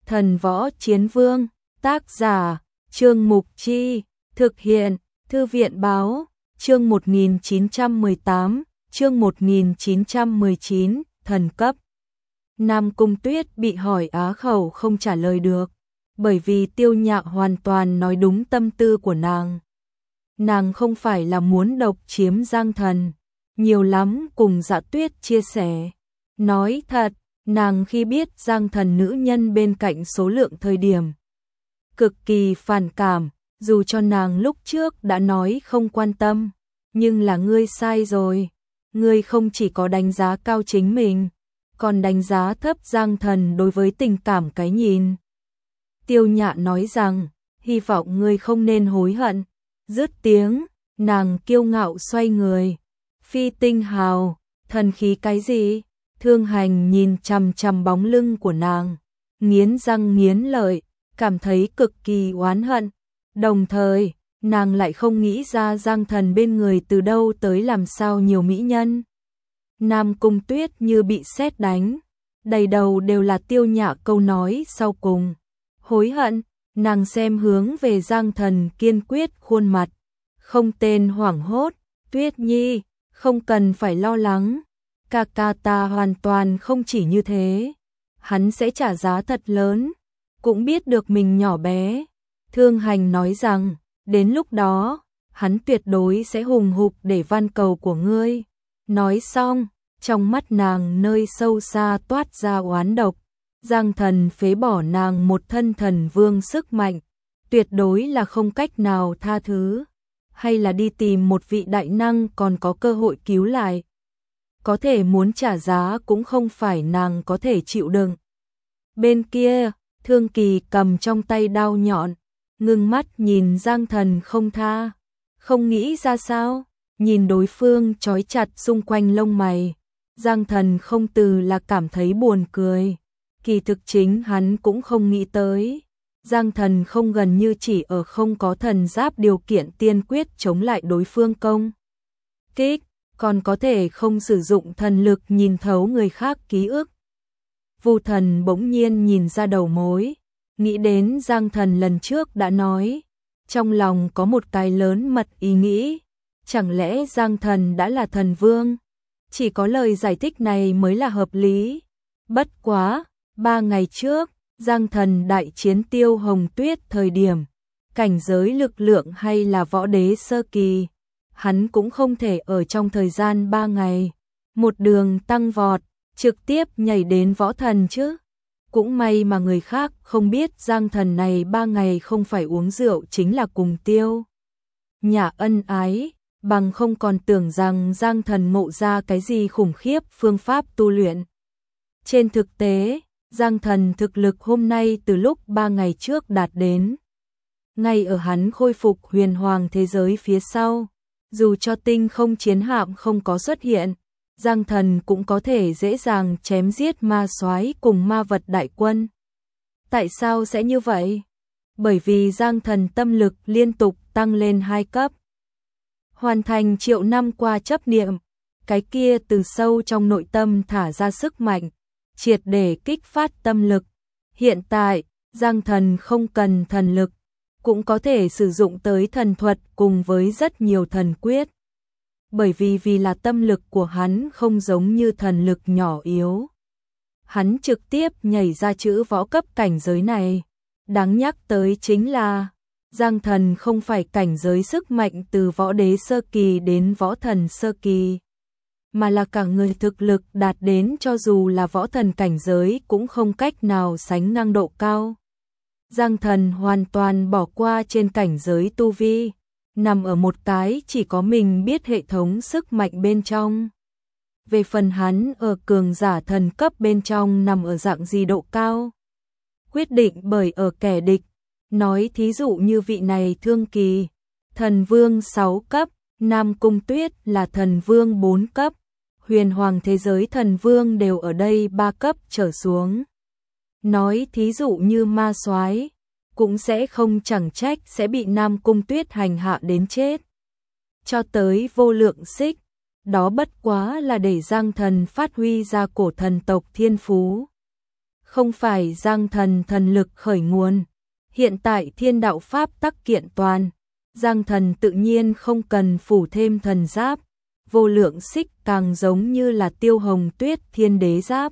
Thần Võ Chiến Vương, tác giả, Trương Mục Chi, thực hiện, Thư viện Báo, chương 1918, chương 1919, thần cấp. Nam Cung Tuyết bị hỏi á khẩu không trả lời được, bởi vì Tiêu Nhạc hoàn toàn nói đúng tâm tư của nàng. Nàng không phải là muốn độc chiếm Giang Thần, nhiều lắm cùng Dạ Tuyết chia sẻ. Nói thật, nàng khi biết Giang Thần nữ nhân bên cạnh số lượng thời điểm cực kỳ phản cảm, dù cho nàng lúc trước đã nói không quan tâm, nhưng là ngươi sai rồi, ngươi không chỉ có đánh giá cao chính mình, còn đánh giá thấp Giang Thần đối với tình cảm cái nhìn. Tiêu Nhạ nói rằng, hy vọng ngươi không nên hối hận. Dứt tiếng, nàng kiêu ngạo xoay người. Phi tinh hào, thần khí cái gì? Thương Hành nhìn chằm chằm bóng lưng của nàng, nghiến răng nghiến lợi, cảm thấy cực kỳ oán hận. Đồng thời, nàng lại không nghĩ ra Giang Thần bên người từ đâu tới làm sao nhiều mỹ nhân. Nam Cung Tuyết như bị sét đánh, đầy đầu đều là Tiêu Nhạ câu nói sau cùng. Hối hận, nàng xem hướng về Giang Thần kiên quyết khuôn mặt, không tên hoảng hốt, Tuyết Nhi, không cần phải lo lắng, ca ca ta hoàn toàn không chỉ như thế, hắn sẽ trả giá thật lớn, cũng biết được mình nhỏ bé. Thương Hành nói rằng, đến lúc đó, hắn tuyệt đối sẽ hùng hục để van cầu của ngươi. Nói xong, trong mắt nàng nơi sâu xa toát ra oán độc. Giang Thần phế bỏ nàng một thân thần vương sức mạnh, tuyệt đối là không cách nào tha thứ, hay là đi tìm một vị đại năng còn có cơ hội cứu lại. Có thể muốn trả giá cũng không phải nàng có thể chịu đựng. Bên kia, Thương Kỳ cầm trong tay đao nhọn, ngưng mắt nhìn Giang Thần không tha, không nghĩ ra sao, nhìn đối phương trói chặt xung quanh lông mày, Giang Thần không từ là cảm thấy buồn cười. Kỳ thực chính hắn cũng không nghĩ tới, Giang Thần không gần như chỉ ở không có thần giáp điều kiện tiên quyết chống lại đối phương công kích, còn có thể không sử dụng thần lực nhìn thấu người khác ký ức. Vu Thần bỗng nhiên nhìn ra đầu mối, nghĩ đến Giang Thần lần trước đã nói, trong lòng có một cái lớn mật ý nghĩ, chẳng lẽ Giang Thần đã là thần vương? Chỉ có lời giải thích này mới là hợp lý. Bất quá, 3 ngày trước, Giang Thần đại chiến Tiêu Hồng Tuyết thời điểm, cảnh giới lực lượng hay là võ đế sơ kỳ, hắn cũng không thể ở trong thời gian 3 ngày, một đường tăng vọt, trực tiếp nhảy đến võ thần chứ. Cũng may mà người khác không biết Giang Thần này 3 ngày không phải uống rượu chính là cùng Tiêu Nhạ ân ái, bằng không còn tưởng rằng Giang Thần ngộ ra cái gì khủng khiếp phương pháp tu luyện. Trên thực tế, Giang Thần thực lực hôm nay từ lúc 3 ngày trước đạt đến. Ngay ở hắn khôi phục huyền hoàng thế giới phía sau, dù cho tinh không chiến hạm không có xuất hiện, Giang Thần cũng có thể dễ dàng chém giết ma soái cùng ma vật đại quân. Tại sao sẽ như vậy? Bởi vì Giang Thần tâm lực liên tục tăng lên 2 cấp. Hoàn thành triệu năm qua chấp niệm, cái kia từ sâu trong nội tâm thả ra sức mạnh, triệt để kích phát tâm lực. Hiện tại, Giang Thần không cần thần lực, cũng có thể sử dụng tới thần thuật cùng với rất nhiều thần quyết. Bởi vì là tâm lực của hắn không giống như thần lực nhỏ yếu. Hắn trực tiếp nhảy ra chữ võ cấp cảnh giới này. Đáng nhắc tới chính là, Giang Thần không phải cảnh giới sức mạnh từ võ đế sơ kỳ đến võ thần sơ kỳ, mà là cả người thực lực đạt đến cho dù là võ thần cảnh giới cũng không cách nào sánh ngang độ cao. Giang Thần hoàn toàn bỏ qua trên cảnh giới tu vi, nằm ở một cái chỉ có mình biết hệ thống sức mạnh bên trong. Về phần hắn ở cường giả thần cấp bên trong nằm ở dạng gì độ cao, quyết định bởi ở kẻ địch. Nói thí dụ như vị này Thương Kỳ, thần vương 6 cấp, Nam Cung Tuyết là thần vương 4 cấp, huyền hoàng thế giới thần vương đều ở đây 3 cấp trở xuống. Nói thí dụ như ma soái cũng sẽ không chẳng trách sẽ bị Nam Cung Tuyết hành hạ đến chết. Cho tới vô lượng xích, đó bất quá là để Giang Thần phát huy ra cổ thần tộc thiên phú. không phải Giang Thần thần lực khởi nguồn. Hiện tại thiên đạo pháp tắc kiện toàn, Giang Thần tự nhiên không cần phủ thêm thần giáp, vô lượng xích càng giống như là Tiêu Hồng Tuyết thiên đế giáp.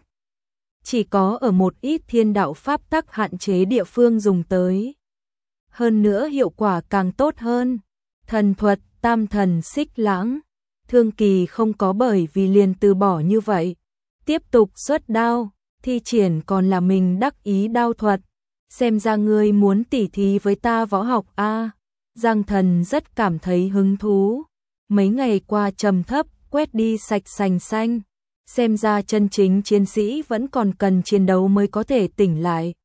Chỉ có ở một ít thiên đạo pháp tắc hạn chế địa phương dùng tới. Hơn nữa hiệu quả càng tốt hơn. Thần thuật tam thần xích lãng, Thương Kỳ không có bởi vì liền từ bỏ như vậy. Tiếp tục xuất đao, thi triển còn là mình đắc ý đao thuật. Xem ra ngươi muốn tỉ thí với ta võ học a. Giang Thần rất cảm thấy hứng thú. Mấy ngày qua trầm thấp, quét đi sạch sành xanh. Xem ra chân chính chiến sĩ vẫn còn cần chiến đấu mới có thể tỉnh lại.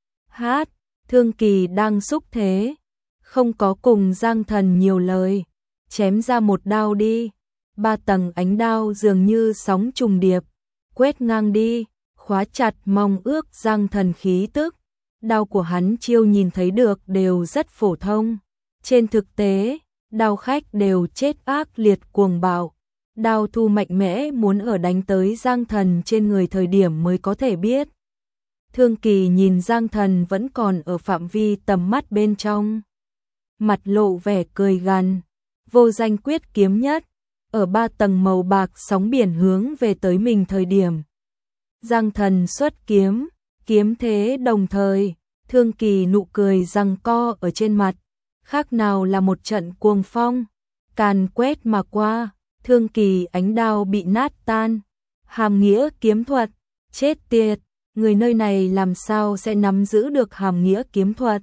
Hát, Thương Kỳ đang xúc thế, không có cùng Giang Thần nhiều lời, chém ra một đao đi. 3 tầng ánh đao dường như sóng trùng điệp, quét ngang đi, khóa chặt mong ước Giang Thần khí tức. Đao của hắn chiêu nhìn thấy được đều rất phổ thông. Trên thực tế, đao khách đều chết ác liệt cuồng bạo. Đao thu mạnh mẽ muốn ở đánh tới Giang Thần trên người thời điểm mới có thể biết. Thương Kỳ nhìn Giang Thần vẫn còn ở phạm vi tầm mắt bên trong. Mặt lộ vẻ cười gằn, vô danh quyết kiếm nhất, ở 3 tầng màu bạc sóng biển hướng về tới mình thời điểm. Giang Thần xuất kiếm, kiếm thế đồng thời, Thương Kỳ nụ cười giằng co ở trên mặt, khác nào là một trận cuồng phong, càn quét mà qua. Thương Kỳ ánh đao bị nát tan. Hàm nghĩa kiếm thuật, chết tiệt, người nơi này làm sao sẽ nắm giữ được hàm nghĩa kiếm thuật.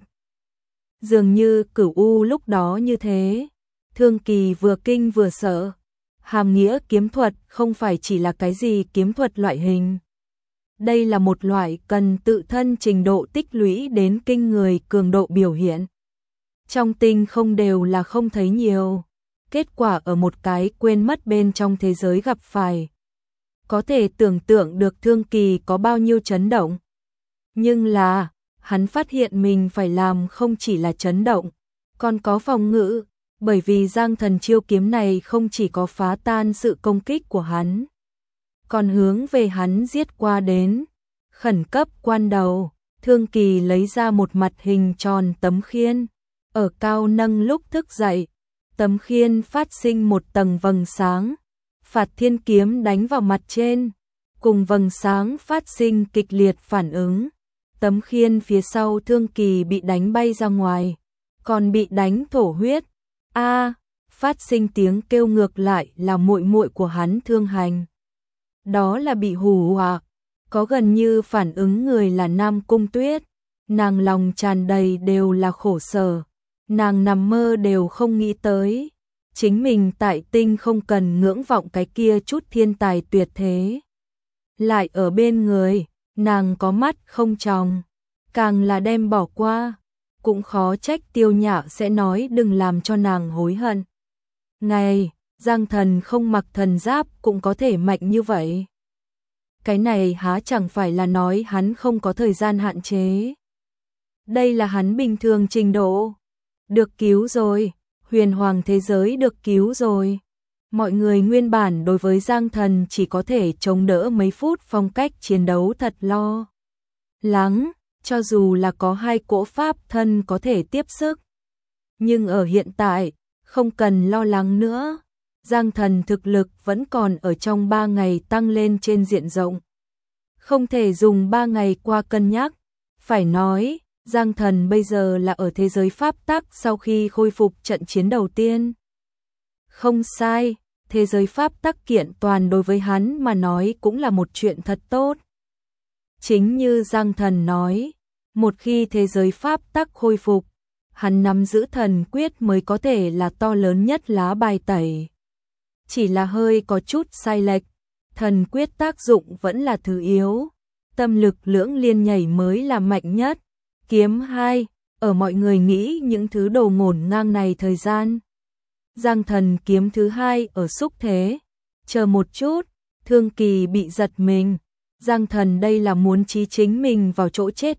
Dường như Cửu U lúc đó như thế. Thương Kỳ vừa kinh vừa sợ. Hàm nghĩa kiếm thuật không phải chỉ là cái gì kiếm thuật loại hình. Đây là một loại cần tự thân trình độ tích lũy đến kinh người cường độ biểu hiện. Trong tinh không đều là không thấy nhiều. Kết quả ở một cái quên mất bên trong thế giới gặp phải. Có thể tưởng tượng được Thương Kỳ có bao nhiêu chấn động. Nhưng là, hắn phát hiện mình phải làm không chỉ là chấn động, còn có phòng ngự, bởi vì Giang Thần chiêu kiếm này không chỉ có phá tan sự công kích của hắn, còn hướng về hắn giết qua đến. Khẩn cấp quan đầu, Thương Kỳ lấy ra một mặt hình tròn tấm khiên, ở cao nâng lúc thức dậy. Tấm khiên phát sinh một tầng vầng sáng, Phạt Thiên kiếm đánh vào mặt trên, cùng vầng sáng phát sinh kịch liệt phản ứng. Tấm khiên phía sau Thương Kỳ bị đánh bay ra ngoài, còn bị đánh thổ huyết. Phát sinh tiếng kêu ngược lại là muội muội của hắn Thương Hành. Đó là bị hù dọa, có gần như phản ứng người là Nam Cung Tuyết, nàng lòng tràn đầy đều là khổ sở. Nàng nằm mơ đều không nghĩ tới, chính mình tại tinh không cần ngưỡng vọng cái kia chút thiên tài tuyệt thế. Lại ở bên người, nàng có mắt không tròng, càng là đem bỏ qua, cũng khó trách Tiêu Nhã sẽ nói đừng làm cho nàng hối hận. Này, Giang Thần không mặc thần giáp cũng có thể mạnh như vậy. Cái này há chẳng phải là nói hắn không có thời gian hạn chế. Đây là hắn bình thường trình độ. Được cứu rồi, huyền hoàng thế giới được cứu rồi. Mọi người nguyên bản đối với Giang Thần chỉ có thể chống đỡ mấy phút phong cách chiến đấu thật lo lắng, cho dù là có 2 cỗ pháp thân có thể tiếp sức. Nhưng ở hiện tại, không cần lo lắng nữa. Giang Thần thực lực vẫn còn ở trong 3 ngày tăng lên trên diện rộng. Không thể dùng 3 ngày qua cân nhắc, phải nói Giang Thần bây giờ là ở thế giới pháp tắc sau khi khôi phục trận chiến đầu tiên. Không sai, thế giới pháp tắc kiện toàn đối với hắn mà nói cũng là một chuyện thật tốt. Chính như Giang Thần nói, một khi thế giới pháp tắc khôi phục, hắn nắm giữ thần quyết mới có thể là to lớn nhất lá bài tẩy. Chỉ là hơi có chút sai lệch, thần quyết tác dụng vẫn là thứ yếu, tâm lực lưỡng liên nhảy mới là mạnh nhất. Kiếm 2, ở mọi người nghĩ những thứ đồ ngổn ngang này thời gian. Giang Thần kiếm thứ 2 ở xúc thế. Chờ một chút, Thương Kỳ bị giật mình. Giang Thần đây là muốn chí chính mình vào chỗ chết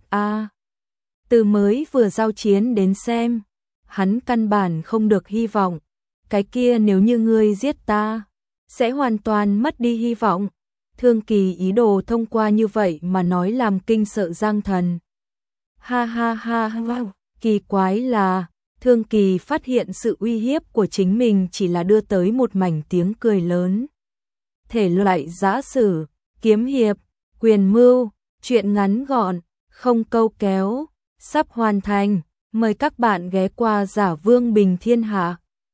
Từ mới vừa giao chiến đến xem, hắn căn bản không được hy vọng. Cái kia nếu như ngươi giết ta, sẽ hoàn toàn mất đi hy vọng. Thương Kỳ ý đồ thông qua như vậy mà nói làm kinh sợ Giang Thần. Ha ha ha ha, kỳ quái là Thương Kỳ phát hiện sự uy hiếp của chính mình chỉ là đưa tới một mảnh tiếng cười lớn. Thể loại giã sử, kiếm hiệp, quyền mưu, truyện ngắn gọn, không câu kéo, sắp hoàn thành. Mời các bạn ghé qua Giả Vương Bình Thiên Hạ.